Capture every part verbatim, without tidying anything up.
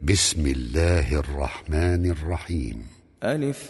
بسم الله الرحمن الرحيم. ألف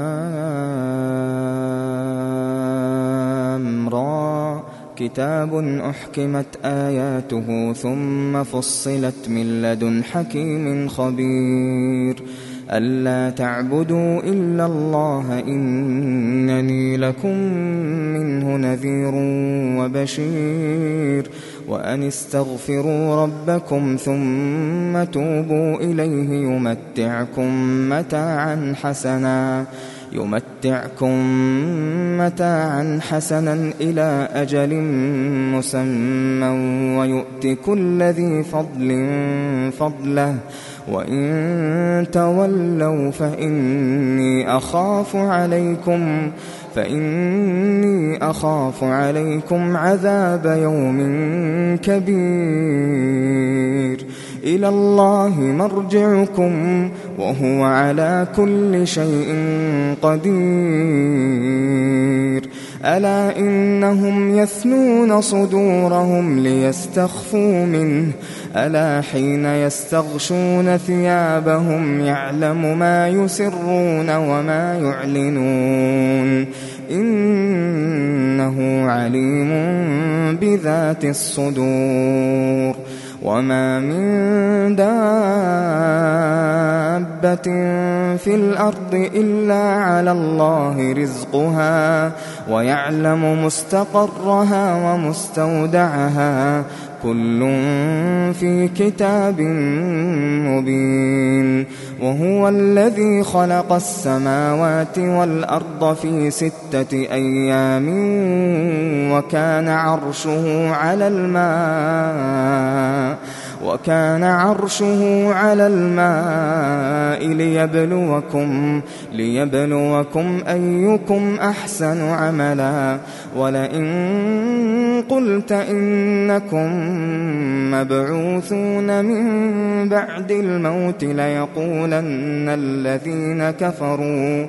لام را كتاب أحكمت آياته ثم فصلت من لدن حكيم خبير ألا تعبدوا إلا الله إنني لكم منه نذير وبشير وأن استغفروا ربكم ثم توبوا إليه يمتعكم متاعا حسنا يمتعكم متاعا حسنا إلى أجل مسمى ويؤت كل ذي فضل فضله وإن تولوا فإني أخاف عليكم فإني أخاف عليكم عذاب يوم كبير إلى الله مرجعكم وهو على كل شيء قدير ألا إنهم يثنون صدورهم ليستخفوا منه ألا حين يستغشون ثيابهم يعلم ما يسرون وما يعلنون إنه عليم بذات الصدور وما من دابة في الأرض إلا على الله رزقها ويعلم مستقرها ومستودعها كل في كتاب مبين وهو الذي خلق السماوات والأرض في ستة أيام وكان عرشه على الماء وكان عرشه على الماء ليبلوكم ليبلوكم أيكم أحسن عملا ولئن قلت إنكم مبعوثون من بعد الموت ليقولن الذين كفروا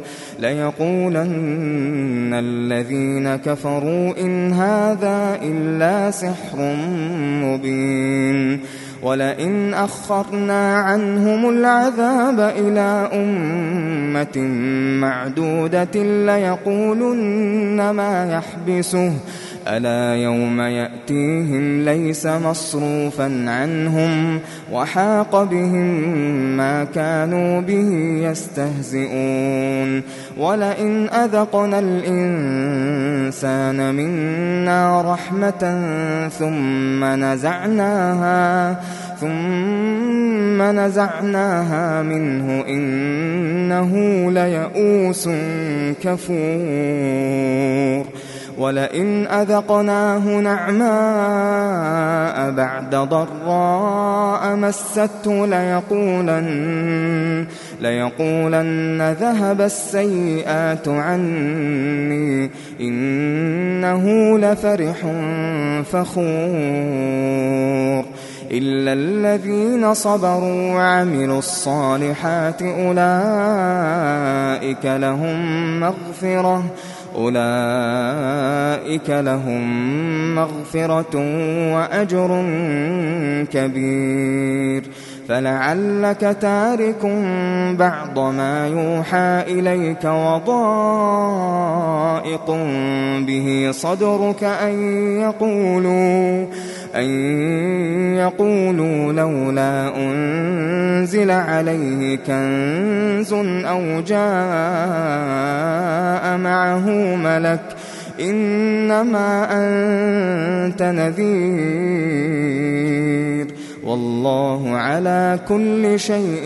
ليقولن الذين كفروا إن هذا إلا سحر مبين ولئن أخرنا عنهم العذاب إلى أمة معدودة ليقولن ما يحبسه ألا يوم يأتيهم ليس مصروفا عنهم وحاق بهم ما كانوا به يستهزئون ولئن أذقنا الإنسان منا رحمة ثم نزعناها ثم نزعناها منه إنه ليئوس كفور ولئن أذقناه نعماء بعد ضراء مسته ليقولن, ليقولن ذهب السيئات عني إنه لفرح فخور إلا الذين صبروا وعملوا الصالحات أولئك لهم مغفرة أولئك لهم مغفرة وأجر كبير فلعلك تارك بعض ما يوحى إليك وضائق به صدرك أن يقولوا أن يقولوا لولا أنزل عليه كنز أو جاء معه ملك إنما أنت نذير والله على كل شيء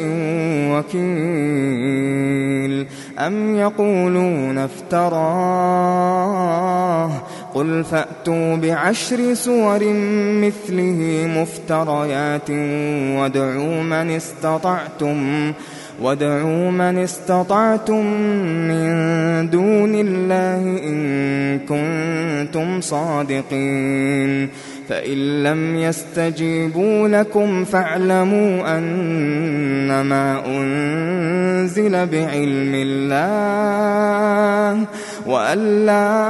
وكيل أم يقولون افتراه قل فأتوا بعشر سور مثله مفتريات وادعوا من استطعتم وادعوا من استطعتم من دون الله إن كنتم صادقين فإن لم يستجيبوا لكم فاعلموا أنما أنزل بعلم الله وأن لا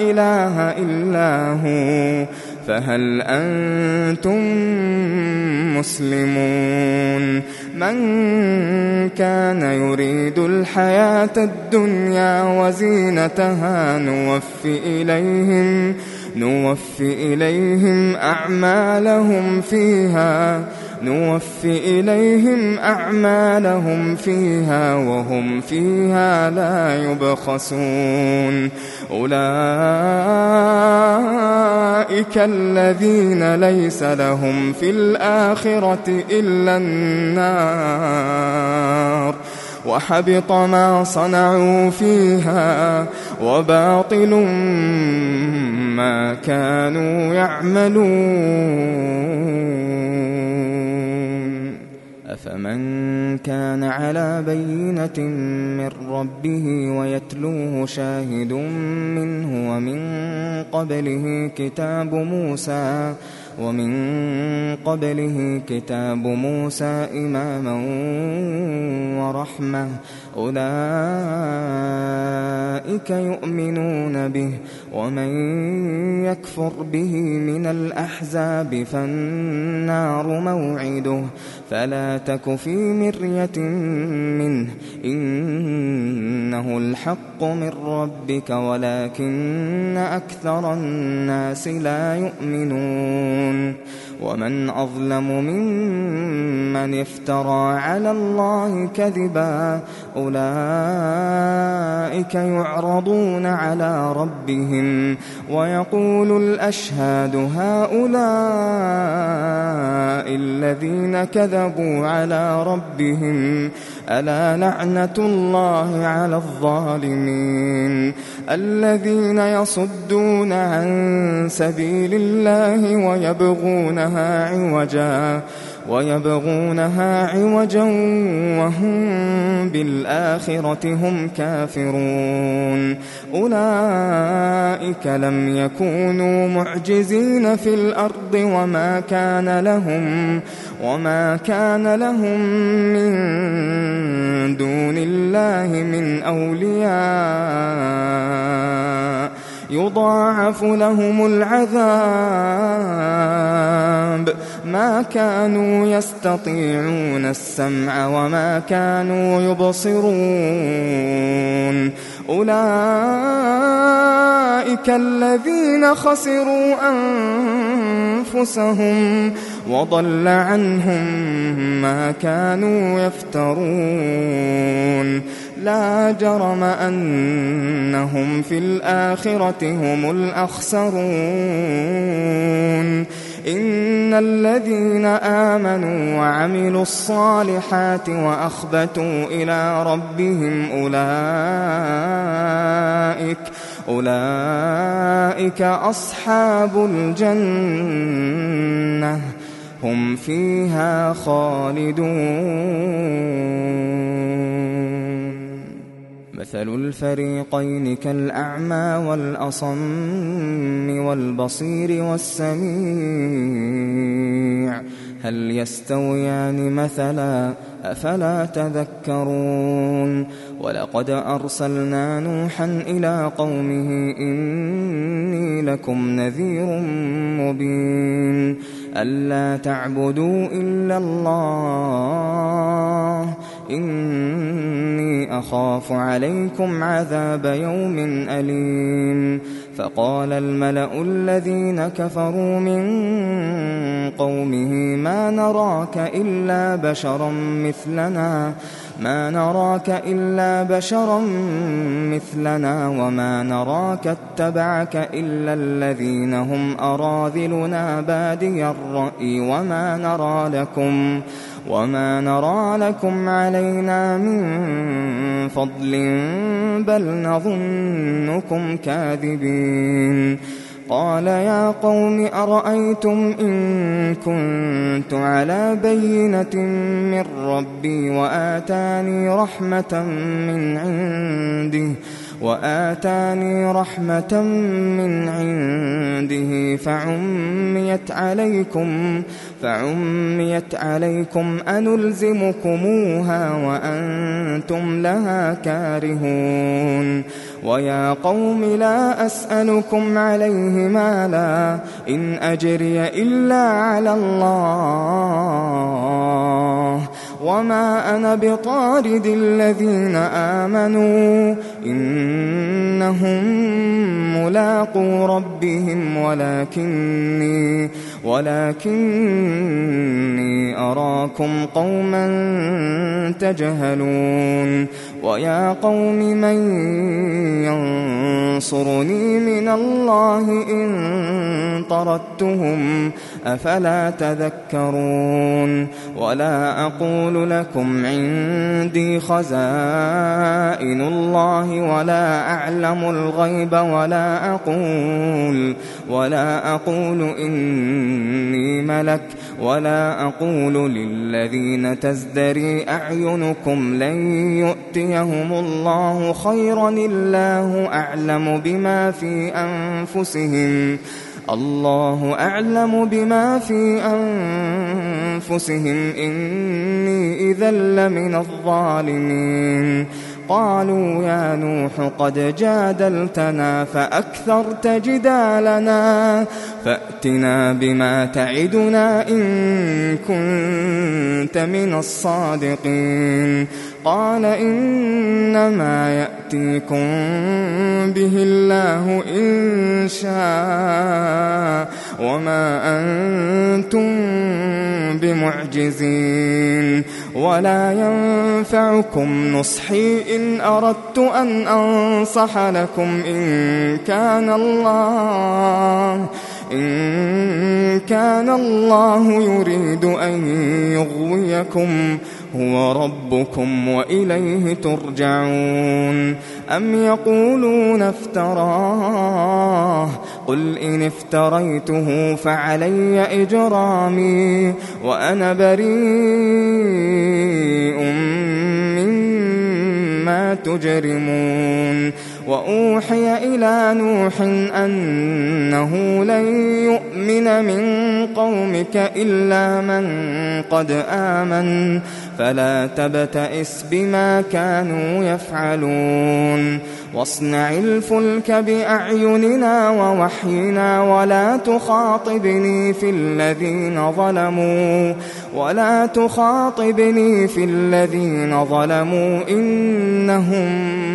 إله إلا هو فهل أنتم مسلمون من كان يريد الحياة الدنيا وزينتها نوفي إليهم نوفي إليهم أعمالهم فيها نوفي إليهم أعمالهم فيها وهم فيها لا يبخسون أولئك الذين ليس لهم في الآخرة إلا النار وحبط ما صنعوا فيها وباطل ما كانوا يعملون أفمن كان على بينة من ربه ويتلوه شاهد منه ومن قبله كتاب موسى ومن قبله كتاب موسى إماما ورحمة أولئك يؤمنون به ومن يكفر به من الأحزاب فالنار موعده فلا تك في مرية منه إنه الحق من ربك ولكن أكثر الناس لا يؤمنون ومن أظلم ممن افترى على الله كذبا أولئك يعرضون على ربهم ويقول الأشهاد هؤلاء الذين كذبوا على ربهم ألا لعنة الله على الظالمين الذين يصدون عن سبيل الله ويبغونها عوجا ويبغونها عوجا وهم بالآخرة هم كافرون أولئك لم يكونوا معجزين في الأرض وما كان لهم وما كان لهم من دون الله من أولياء يضاعف لهم العذاب ما كانوا يستطيعون السمع وما كانوا يبصرون أولئك الذين خسروا أنفسهم وضل عنهم ما كانوا يفترون لا جرم أنهم في الآخرة هم الأخسرون إن الذين آمنوا وعملوا الصالحات وأخبتوا إلى ربهم أولئك أولئك أصحاب الجنة هم فيها خالدون مثل الفريقين كالأعمى والأصم والبصير والسميع هل يستويان مثلا أفلا تذكرون ولقد أرسلنا نوحا إلى قومه إني لكم نذير مبين ألا تعبدوا إلا الله إني أخاف عليكم عذاب يوم أليم فقال الملأ الذين كفروا من قومه ما نراك إلا بشرا مثلنا ما نراك إلا بشرا مثلنا وما نراك اتبعك إلا الذين هم أراذلنا بادي الرأي وما نرى لكم وما نرى لكم علينا من فضل بل نظنكم كاذبين قال يا قوم أرأيتم إن كنت على بينة من ربي وآتاني رحمة من عنده وآتاني رحمة من عنده فعميت عليكم فعميت عليكم أنلزمكموها وأنتم لها كارهون ويا قوم لا أسألكم عليه مالا إن أجري إلا على الله وما أنا بطارد الذين آمنوا إنهم ملاقو ربهم ولكني ولكني أراكم قوما تجهلون ويا قوم من ينصرني من الله إن طردتهم أفلا تذكرون ولا أقول لكم عندي خزائن الله ولا أعلم الغيب ولا أقول ولا أقول إني ملك ولا أقول للذين تزدري أعينكم لن يؤتيهم الله خيرا الله أعلم بما في أنفسهم الله أعلم بما في أنفسهم إني إذا لمن الظالمين قالوا يا نوح قد جادلتنا فأكثرت جدالنا فأتنا بما تعدنا إن كنت من الصادقين قال إنما يأتيكم به الله إن شاء وما أنتم بمعجزين ولا ينفعكم نصحي إن أردت أن أنصح لكم إن كان الله إن كان الله يريد أن يغويكم هو ربكم وإليه ترجعون أم يقولون افتراه قل إن افتريته فعلي إجرامي وأنا بريء مما تجرمون وأوحي إلى نوح أنه لن يؤمن من قومك إلا من قد آمن فلا تبتئس بما كانوا يفعلون واصنع الفلك بأعيننا ووحينا ولا تخاطبني في الذين ظلموا ولا تخاطبني في الذين ظلموا إنهم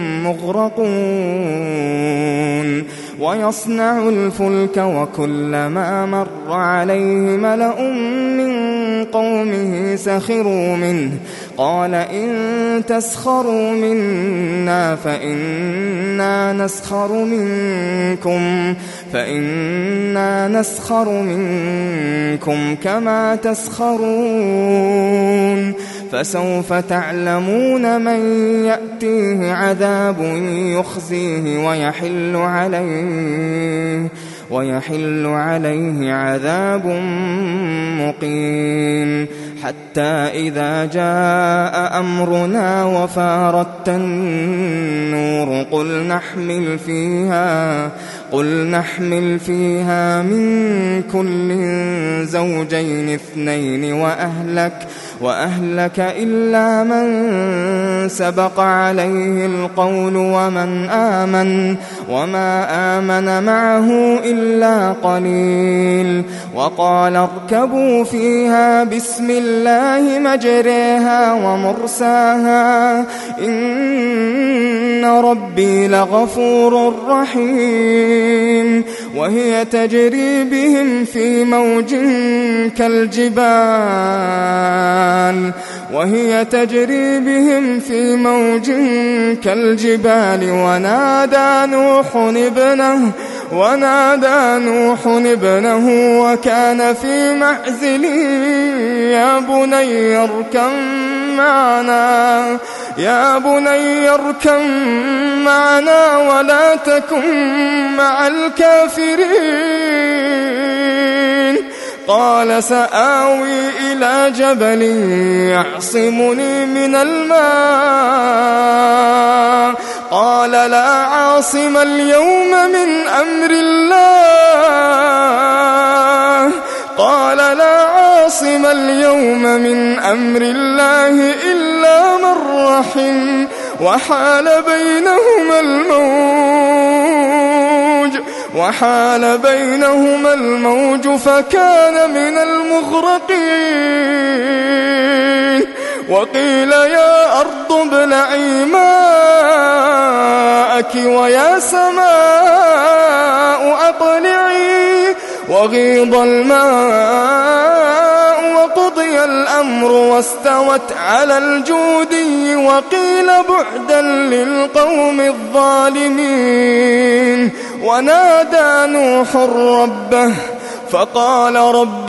مغرقون ويصنع الفلك وكلما مر عليه ملأ من قومه سخروا منه قال إن تسخروا منا فإنا نسخر منكم فإنا نسخر منكم كما تسخرون فسوف تعلمون من يأتيه عذاب يخزيه ويحل عليه ويحل عليه عذاب مقيم حتى إذا جاء أمرنا وفارت النور قل نحمل فيها قل نحمل فيها من كل زوجين اثنين وأهلك وأهلك إلا من سبق عليه القول ومن آمن وما آمن معه إلا قليل وقال اركبوا فيها بسم الله مجريها ومرساها إن ربي لغفور رحيم وهي تجري بهم في موج كالجبال وهي تجري بهم في موج كالجبال ونادى نوح ابنه ونادى نوح ابنه وكان في معزل يا بني اركب معنا يا بني اركب معنا ولا تكن مع الكافرين قال سآوي إلى جبل يعصمني من الماء قال لا عاصم اليوم من أمر الله قال لا عاصم عاصم اليوم من أمر الله إلا من رحم وحال بينهما الموج وحال بينهما الموج فكان من المغرقين. وقيل يا أرض ابلعي ماءك ويا سماء أقلعي وغيض الماء وقضي الأمر واستوت على الجودي وقيل بعدا للقوم الظالمين. ونادى نوح ربه فقال رب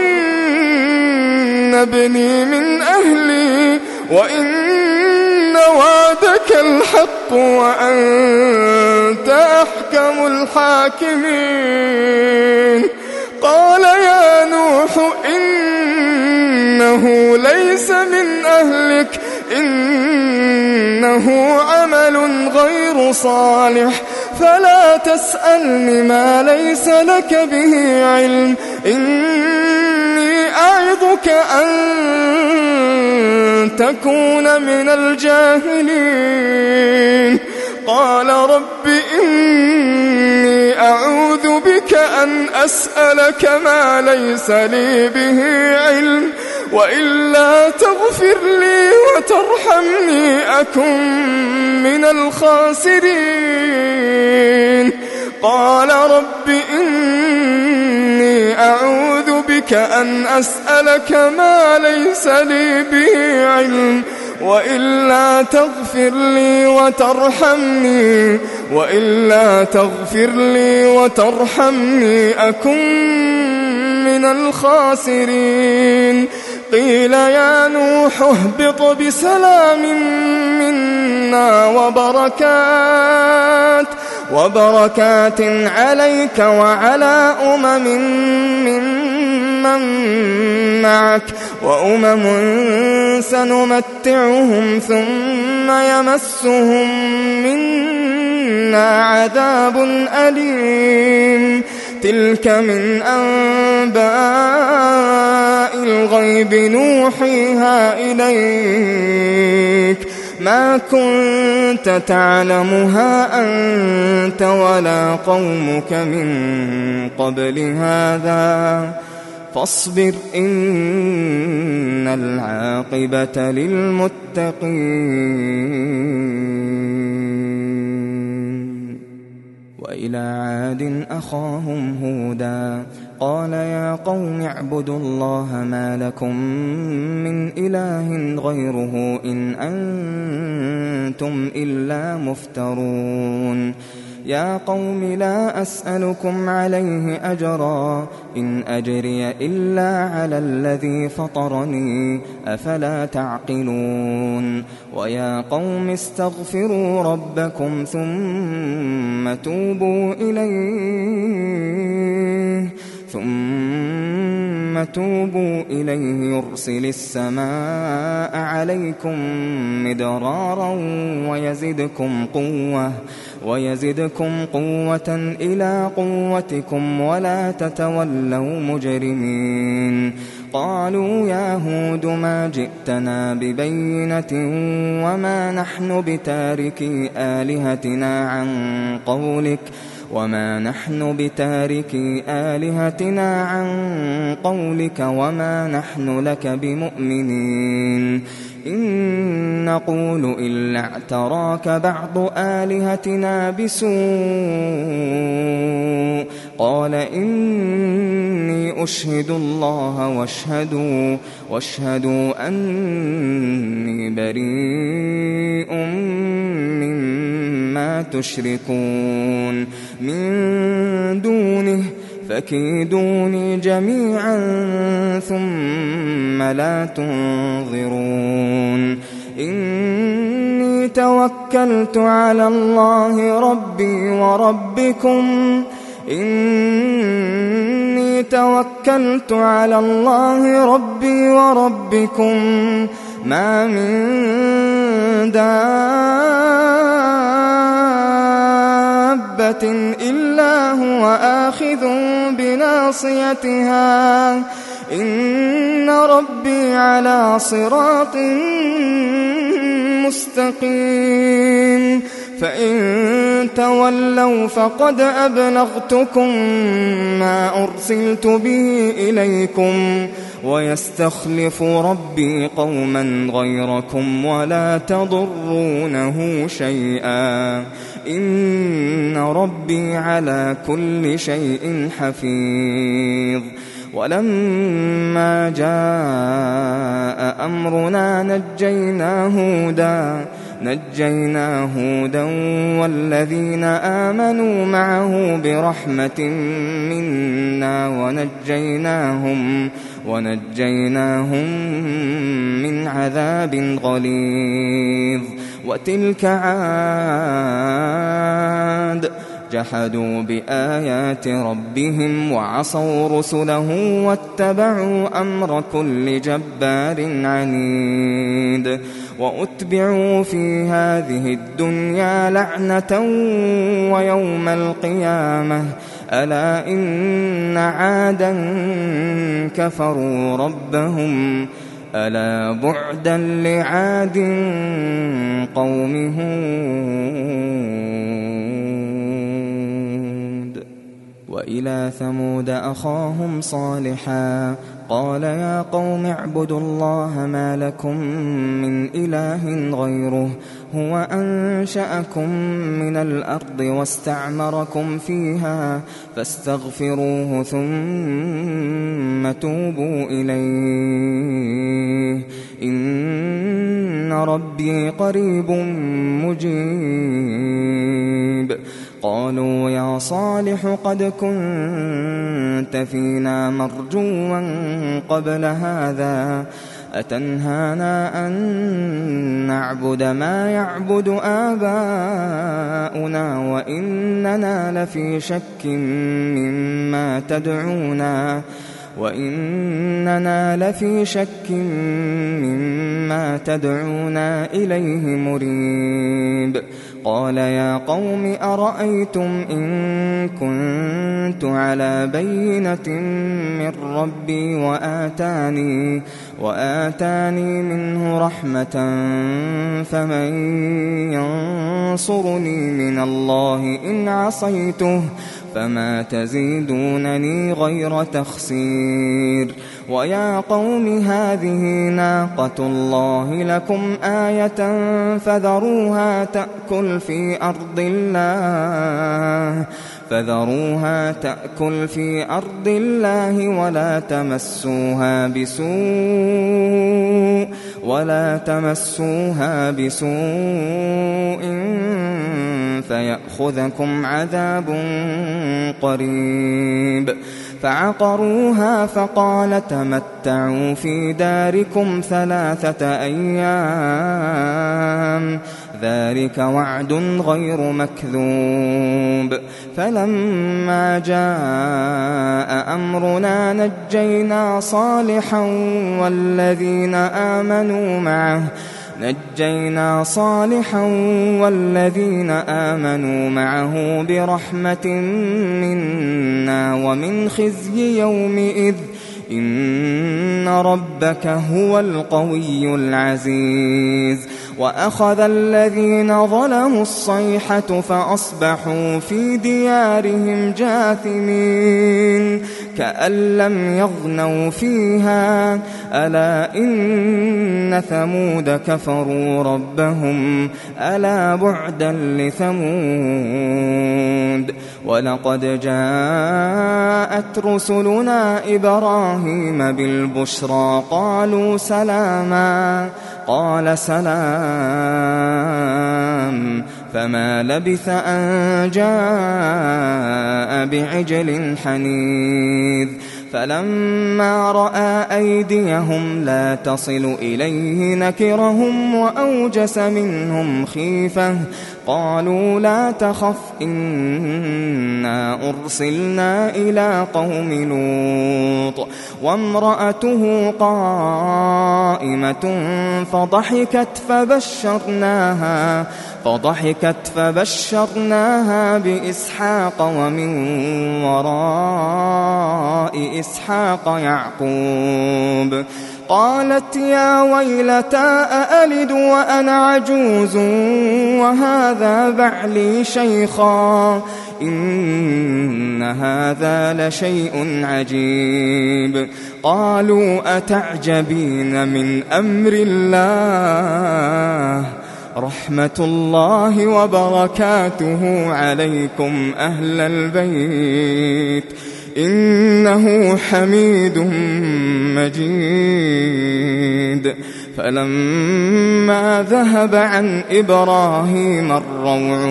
إن ابني من أهلي وإن وعدك الحق وأنت أحكم الحاكمين. قال يا نوح إنه ليس من أهلك إنه عمل غير صالح فلا تسألني ما ليس لك به علم إني أعظك أن تكون من الجاهلين. قال رب إني أعوذ بك أن أسألك ما ليس لي به علم وإلا تغفر لي وترحمني أكن من الخاسرين. قال رب إني أعوذ بك أن أسألك ما ليس لي به علم وإلا تغفر لي وترحمني وإلا تغفر لي وترحمني أكن من الخاسرين. قيل يا نوح اهبط بسلام منا وبركات وبركات عليك وعلى أمم ممن معك وأمم سنمتعهم ثم يمسهم منا عذاب أليم. تلك من أنباء الغيب نوحيها إليك ما كنت تعلمها أنت ولا قومك من قبل هذا فاصبر إن العاقبة للمتقين. وإلى عاد أخاهم هودا قال يا قوم اعبدوا الله ما لكم من إله غيره إن أنتم إلا مفترون. يا قوم لا أسألكم عليه أجرا إن أجري إلا على الذي فطرني أفلا تعقلون. ويا قوم استغفروا ربكم ثم توبوا إليه ثم توبوا إليه يرسل السماء عليكم مدرارا ويزدكم قوة ويزدكم قوة إلى قوتكم ولا تتولوا مجرمين. قالوا يا هود ما جئتنا ببينة وما نحن بتاركي آلهتنا عن قولك وما نحن بتاركي آلهتنا عن قولك وما نحن لك بمؤمنين إن نقول إلا اعتراك بعض آلهتنا بسوء. قال إني أشهد الله واشهدوا, واشهدوا أني بريء مما تشركون من دونه فكيدوني جميعا ثم لا تنظرون. إني توكلت على الله ربي وربكم إني توكلت على الله ربي وربكم ما من دابة إلا هو آخذ بناصيتها إن ربي على صراط مستقيم فإن تولوا فقد أبلغتكم ما أرسلت به إليكم ويستخلف ربي قوما غيركم ولا تضرونه شيئا إن ربي على كل شيء حفيظ. ولما جاء أمرنا نجينا هودا نجينا هودا والذين آمنوا معه برحمة منا ونجيناهم ونجيناهم من عذاب غليظ. وتلك عاد جحدوا بآيات ربهم وعصوا رسله واتبعوا أمر كل جبار عنيد. وأتبعوا في هذه الدنيا لعنة ويوم القيامة ألا إن عادا كفروا ربهم ألا بعدا لعاد قوم هود. وإلى ثمود أخاهم صالحا قال يا قوم اعبدوا الله ما لكم من إله غيره هو أنشأكم من الأرض واستعمركم فيها فاستغفروه ثم توبوا إليه إن ربي قريب مجيب. قالوا يا صالح قد كنت فينا مرجوا قبل هذا أتنهانا أن نعبد ما يعبد آباؤنا وإننا لفي شك مما تدعونا وإننا لفي شك مما تدعونا إليه مريب. قال يا قوم أرأيتم إن كنت على بينة من ربي وآتاني, وآتاني منه رحمة فمن ينصرني من الله إن عصيته فما تزيدونني غير تخسير. ويا قوم هذه ناقة الله لكم آية فذروها تأكل في أرض الله فذروها تأكل في أرض الله ولا تمسوها بسوء ولا تمسوها بسوء فيأخذكم عذاب قريب. فعقروها فقال تمتعوا في داركم ثلاثة أيام ذلك وعد غير مكذوب. فلما جاء أمرنا نجينا صالحا والذين آمنوا معه نجينا صالحا والذين آمنوا معه برحمة منا ومن خزي يومئذ إن ربك هو القوي العزيز. وأخذ الذين ظلموا الصيحة فأصبحوا في ديارهم جاثمين كأن لم يغنوا فيها ألا إن ثمود كفروا ربهم ألا بعدا لثمود. ولقد جاءت رسلنا إبراهيم بالبشرى قالوا سلاما قال سلام فما لبث أن جاء بعجل حنيذ. فلما رأى أيديهم لا تصل إليه نكرهم وأوجس منهم خيفة قالوا لا تخف إنا أرسلنا إلى قوم لوط وامرأته قائمة فضحكت فبشرناها فضحكت فبشرناها بإسحاق ومن وراء وإسحاق يعقوب. قالت يا ويلتى أألد وأنا عجوز وهذا بعلي شيخا إن هذا لشيء عجيب. قالوا أتعجبين من أمر الله رحمة الله وبركاته عليكم أهل البيت إنه حميد مجيد. فلما ذهب عن إبراهيم الروع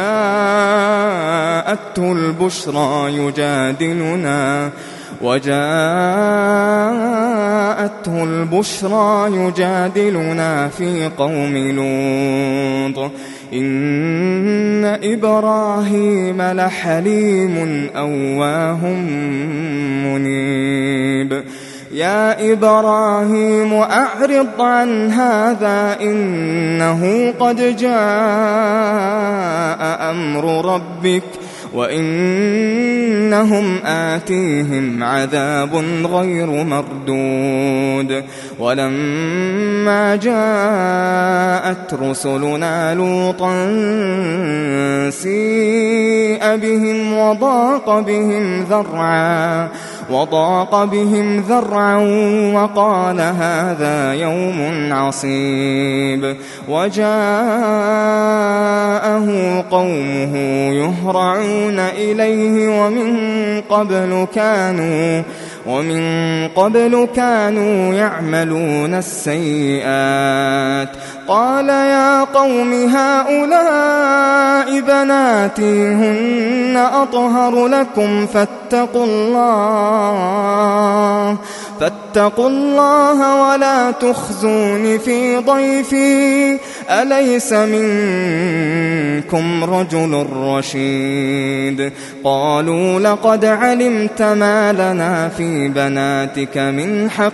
وجاءته البشرى يجادلنا وجاءته البشرى يجادلنا في قوم لوط إن إبراهيم لحليم أواه منيب. يا إبراهيم أعرض عن هذا إنه قد جاء أمر ربك وإنهم آتيهم عذاب غير مردود. ولما جاءت رسلنا لوطا سيء بهم وضاق بهم ذرعا وضاق بهم ذرعا وقال هذا يوم عصيب. وجاءه قومه يهرعون إليه ومن قبل كانوا ومن قبل كانوا يعملون السيئات. قال يا قوم هؤلاء بناتي هن أطهر لكم فاتقوا الله فاتقوا الله ولا تخزون في ضيفي أليس منكم رجل رشيد. قالوا لقد علمت ما لنا في بناتك من حق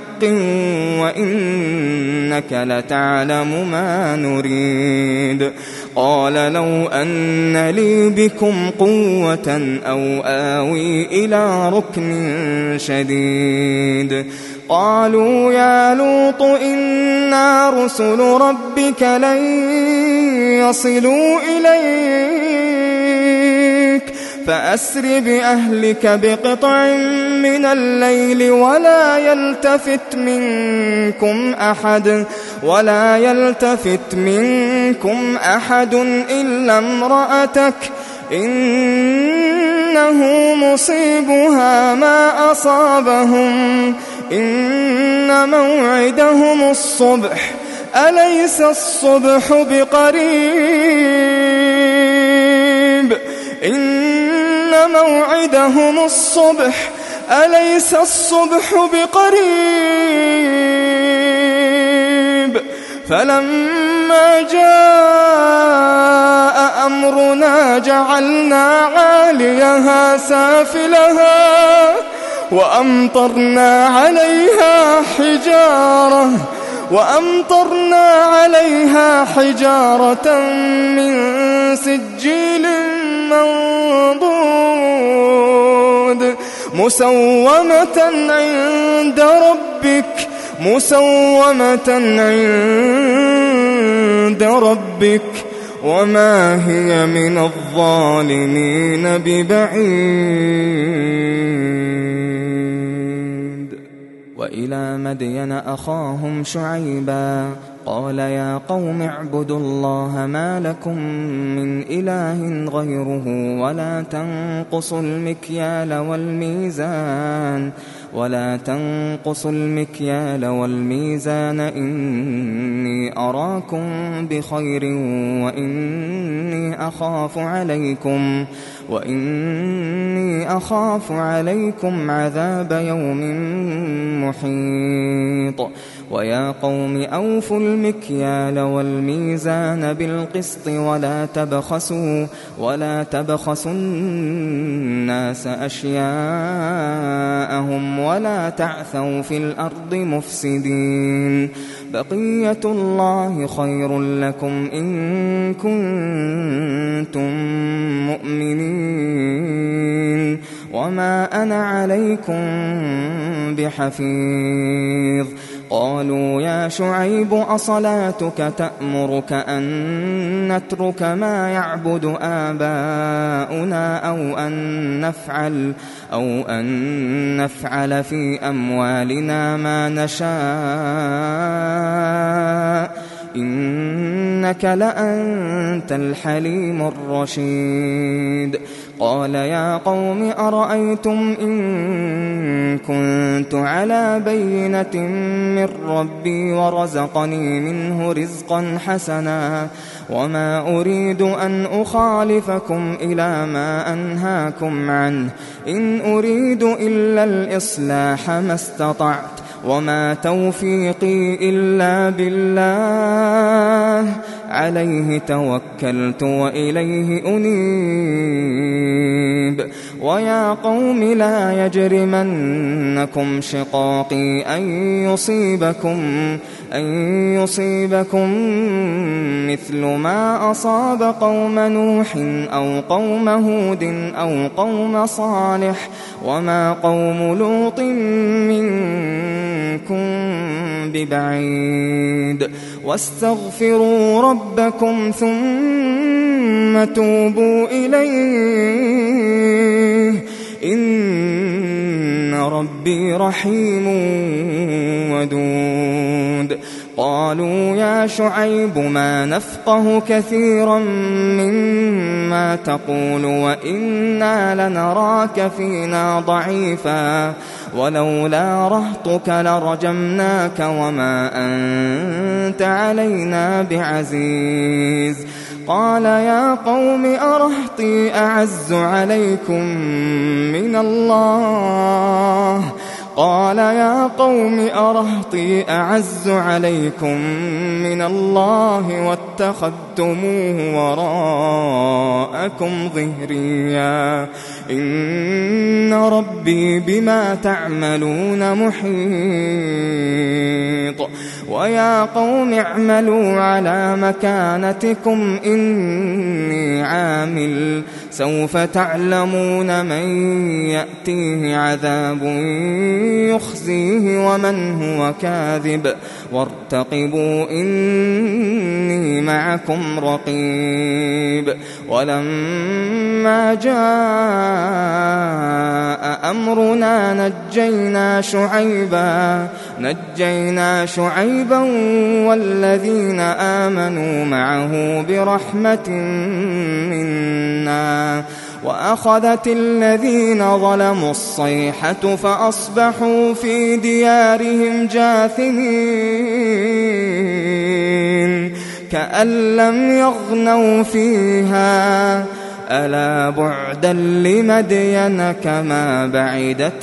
وإنك لتعلم ما نريد. قال لو أن لي بكم قوة أو آوي إلى ركن شديد. قالوا يا لوط إنا رسل ربك لن يصلوا إليك فأسر بأهلك بقطع من الليل ولا يلتفت منكم أحد ولا يلتفت منكم أحد إلا امرأتك إنه مصيبها ما أصابهم إن موعدهم الصبح أليس الصبح بقريب إن موعدهم الصبح أليس الصبح بقريب. فلما جاء أمرنا جعلنا عاليها سافلها وأمطرنا عليها حجارة وأمطرنا عليها حجارة من سجيل منضود مسومة عند ربك مسومة عند ربك وما هي من الظالمين ببعيد. وإلى مدين أخاهم شعيبا قال يا قوم اعبدوا الله ما لكم من إله غيره ولا تنقصوا المكيال والميزان ولا تنقصوا المكيال والميزان إني أراكم بخير وإني أخاف عليكم وإني أخاف عليكم عذاب يوم محيط. ويا قوم أوفوا المكيال والميزان بالقسط ولا تبخسوا ولا تبخسوا الناس أشياءهم ولا تعثوا في الأرض مفسدين. بقية الله خير لكم إن كنتم مؤمنين وما أنا عليكم بحفيظ. قالوا يا شعيب أصلاتك تأمرك أن نترك ما يعبد آباؤنا أو أن نفعل أو أن نفعل في أموالنا ما نشاء إنك لأنت الحليم الرشيد. قال يا قوم أرأيتم إن كنت على بينة من ربي ورزقني منه رزقا حسنا وما أريد أن أخالفكم إلى ما أنهاكم عنه إن أريد إلا الإصلاح ما استطعت وما توفيقي إلا بالله عليه توكلت وإليه أنيب. ويا قوم لا يجرمنكم شقاقي أن يصيبكم أن يصيبكم مثل ما أصاب قوم نوح أو قوم هود أو قوم صالح وما قوم لوط منكم ببعيد. واستغفروا ربكم ثم توبوا إليه إن ربي رحيم ودود. قالوا يا شعيب ما نفقه كثيرا مما تقول وإنا لنراك فينا ضعيفا ولولا رهطك لرجمناك وما أنت علينا بعزيز. قال يا قوم أرهطي أعز عليكم من الله قال يا قوم أرهطي أعز عليكم من الله واتخذتموه وراءكم ظهريا إن ربي بما تعملون محيط. ويا قوم اعملوا على مكانتكم إني عامل سوف تعلمون من يأتيه عذاب يخزيه ومن هو كاذب وارتقبوا إني معكم رقيب. ولما جاء أمرنا نجينا شعيبا نجينا شعيبا والذين آمنوا معه برحمة منا وأخذت الذين ظلموا الصيحة فأصبحوا في ديارهم جاثمين كأن لم يغنوا فيها ألا بعدا لمدين كما بعدت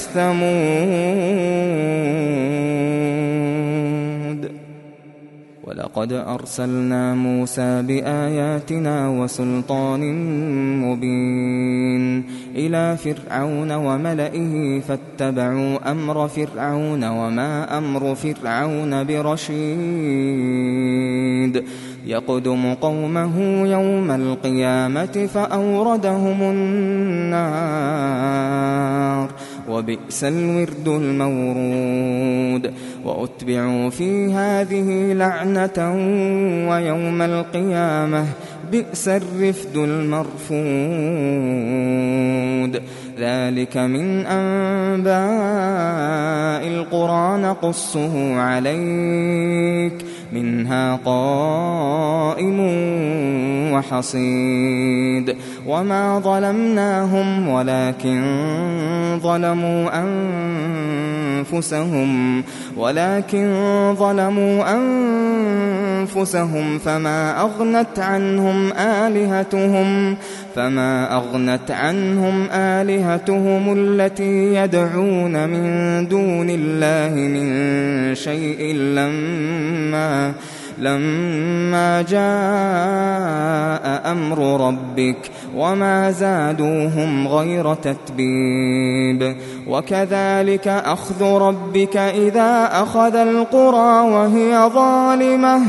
ثمود. ولقد أرسلنا موسى بآياتنا وسلطان مبين إلى فرعون وملئه فاتبعوا أمر فرعون وما أمر فرعون برشيد. يقدم قومه يوم القيامة فأوردهم النار وبئس الورد المورود. وأتبعوا في هذه لعنة ويوم القيامة بئس الرفد المرفود. ذلك من أنباء القرى نقصه عليك منها قائم وحصيد. وما ظلمناهم ولكن ظلموا أنفسهم ولكن ظلموا أنفسهم فما أغنت عنهم آلهتهم فما أغنت عنهم آلهتهم التي يدعون من دون الله من شيء لما لما جاء أمر ربك وما زادوهم غير تتبيب. وكذلك أخذ ربك إذا أخذ القرى وهي ظالمة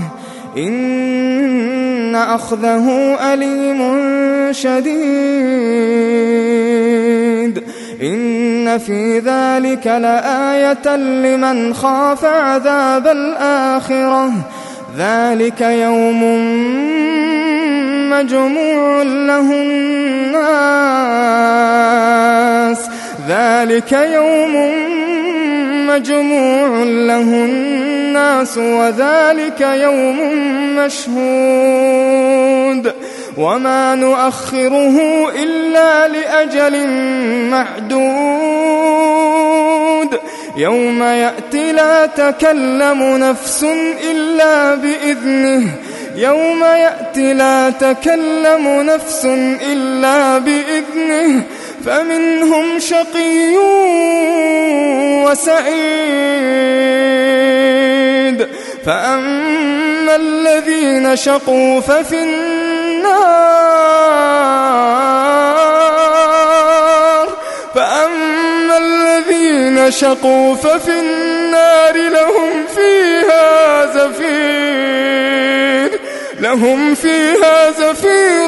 إن أخذه أليم شديد إن في ذلك لآية لمن خاف عذاب الآخرة ذلك يوم مجموع له الناس ذلك يوم مجموع له الناس وذلك يوم مشهود وما نؤخره إلا لأجل معدود يوم يأتي لا تكلم نفس إلا بإذنه يوم يأتي لا تكلم نفس إلا بإذنه فمنهم شقي وسعيد فأما الذين شقوا ففي النار فأما الذين شقوا ففي النار لهم فيها زفير لهم فيها زفير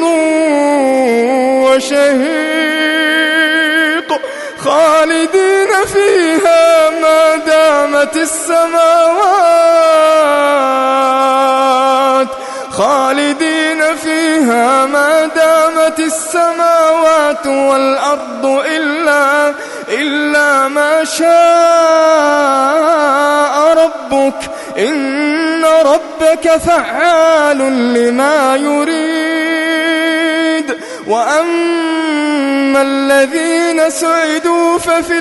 وشهيق خالدين فيها ما دامت السماوات خالدين فيها ما دامت السماوات والأرض إلا إلا ما شاء ربك إن ربك فعال لما يريد وأما الذين سعدوا ففي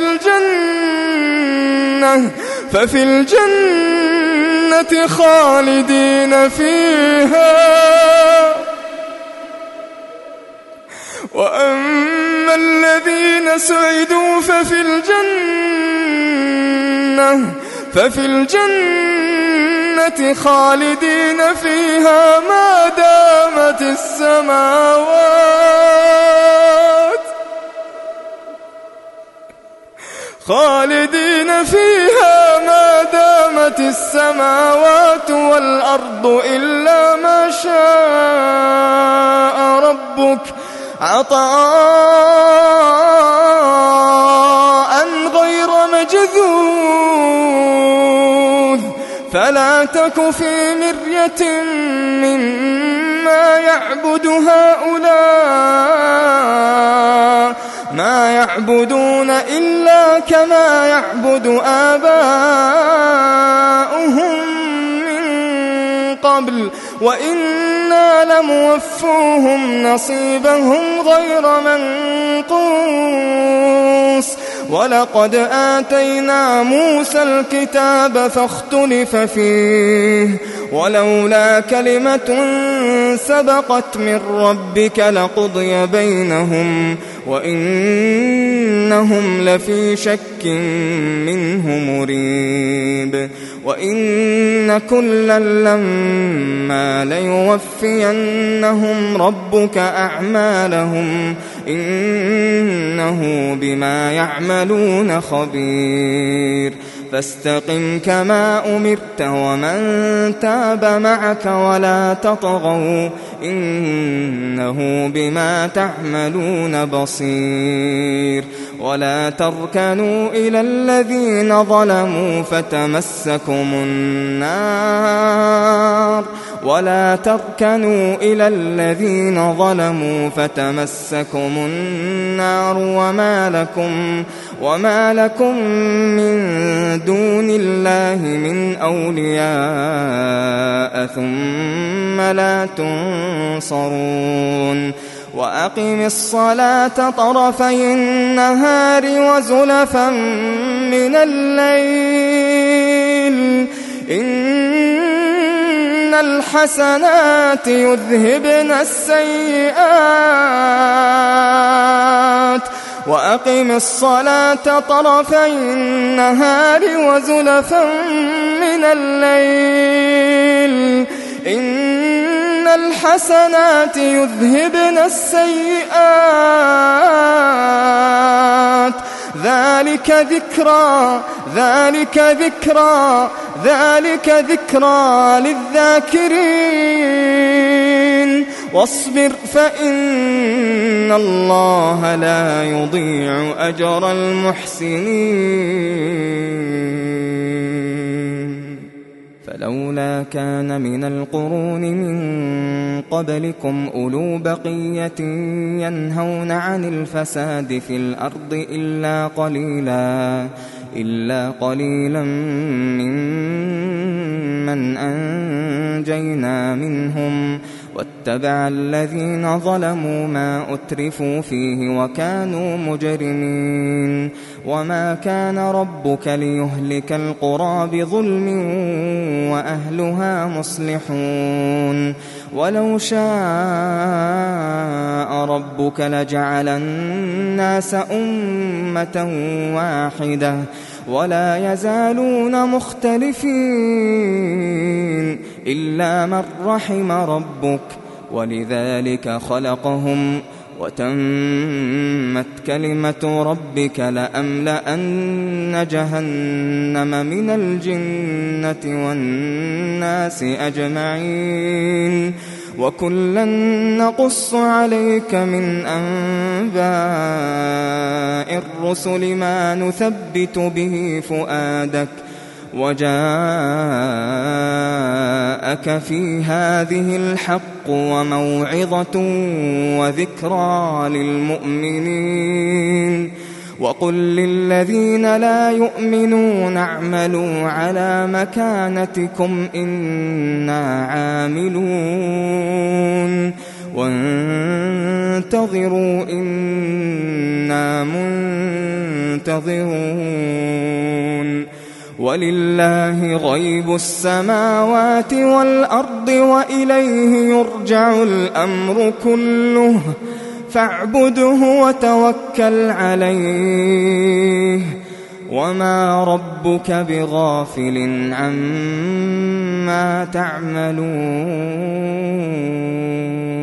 الجنة ففي الجنة خالدين فيها وأما الذين سعدوا ففي الجنة ففي الجنة خالدين فيها ما دامت السماوات خالدين فيها ما دامت السماوات والأرض إلا ما شاء ربك عطاء غير مجذوذ فلا تك في مرية مما يعبد هؤلاء ما يعبدون إلا كما يعبد آباؤهم من قبل وإنا لموفوهم نصيبهم غير منقوص ولقد آتينا موسى الكتاب فاختلف فيه ولولا كلمة سبقت من ربك لقضي بينهم وإنهم لفي شك منه مريب وإن كلا لما ليوفينهم ربك أعمالهم إنه بما يعملون خبير فاستقم كما أمرت ومن تاب معك ولا تطغوا إنه بما تعملون بصير ولا تركنوا إلى الذين ظلموا فتمسكم النار ولا تركنوا إلى الذين ظلموا فتمسكم النار وما لكم وما لكم من دون الله من أولياء ثم لا تنصرون وأقم الصلاة طرفي النهار وزلفا من الليل إن الحسنات يذهبن السيئات وأقم الصلاة طرفي النهار وزلفا من الليل إن الحسنات يذهبن السيئات ذلك ذكرى ذلك ذكرى ذلك ذكرى للذاكرين واصبر فإن الله لا يضيع أجر المحسنين فلولا كان من القرون من قبلكم أولو بقية ينهون عن الفساد في الأرض إلا قليلا إلا قليلا ممن أنجينا منهم واتبع الذين ظلموا ما أترفوا فيه وكانوا مجرمين وما كان ربك ليهلك القرى بظلم وأهلها مصلحون ولو شاء ربك لجعل الناس أمة واحدة ولا يزالون مختلفين إلا من رحم ربك ولذلك خلقهم وتمت كلمة ربك لأملأن جهنم من الجنة والناس أجمعين وكلا نقص عليك من أنباء الرسل ما نثبت به فؤادك وجاءك في هذه الحق وموعظة وذكرى للمؤمنين وقل للذين لا يؤمنون اعملوا على مكانتكم إنا عاملون وانتظروا إنا منتظرون ولله غيب السماوات والأرض وإليه يرجع الأمر كله فاعبده وتوكل عليه وما ربك بغافل عما تعملون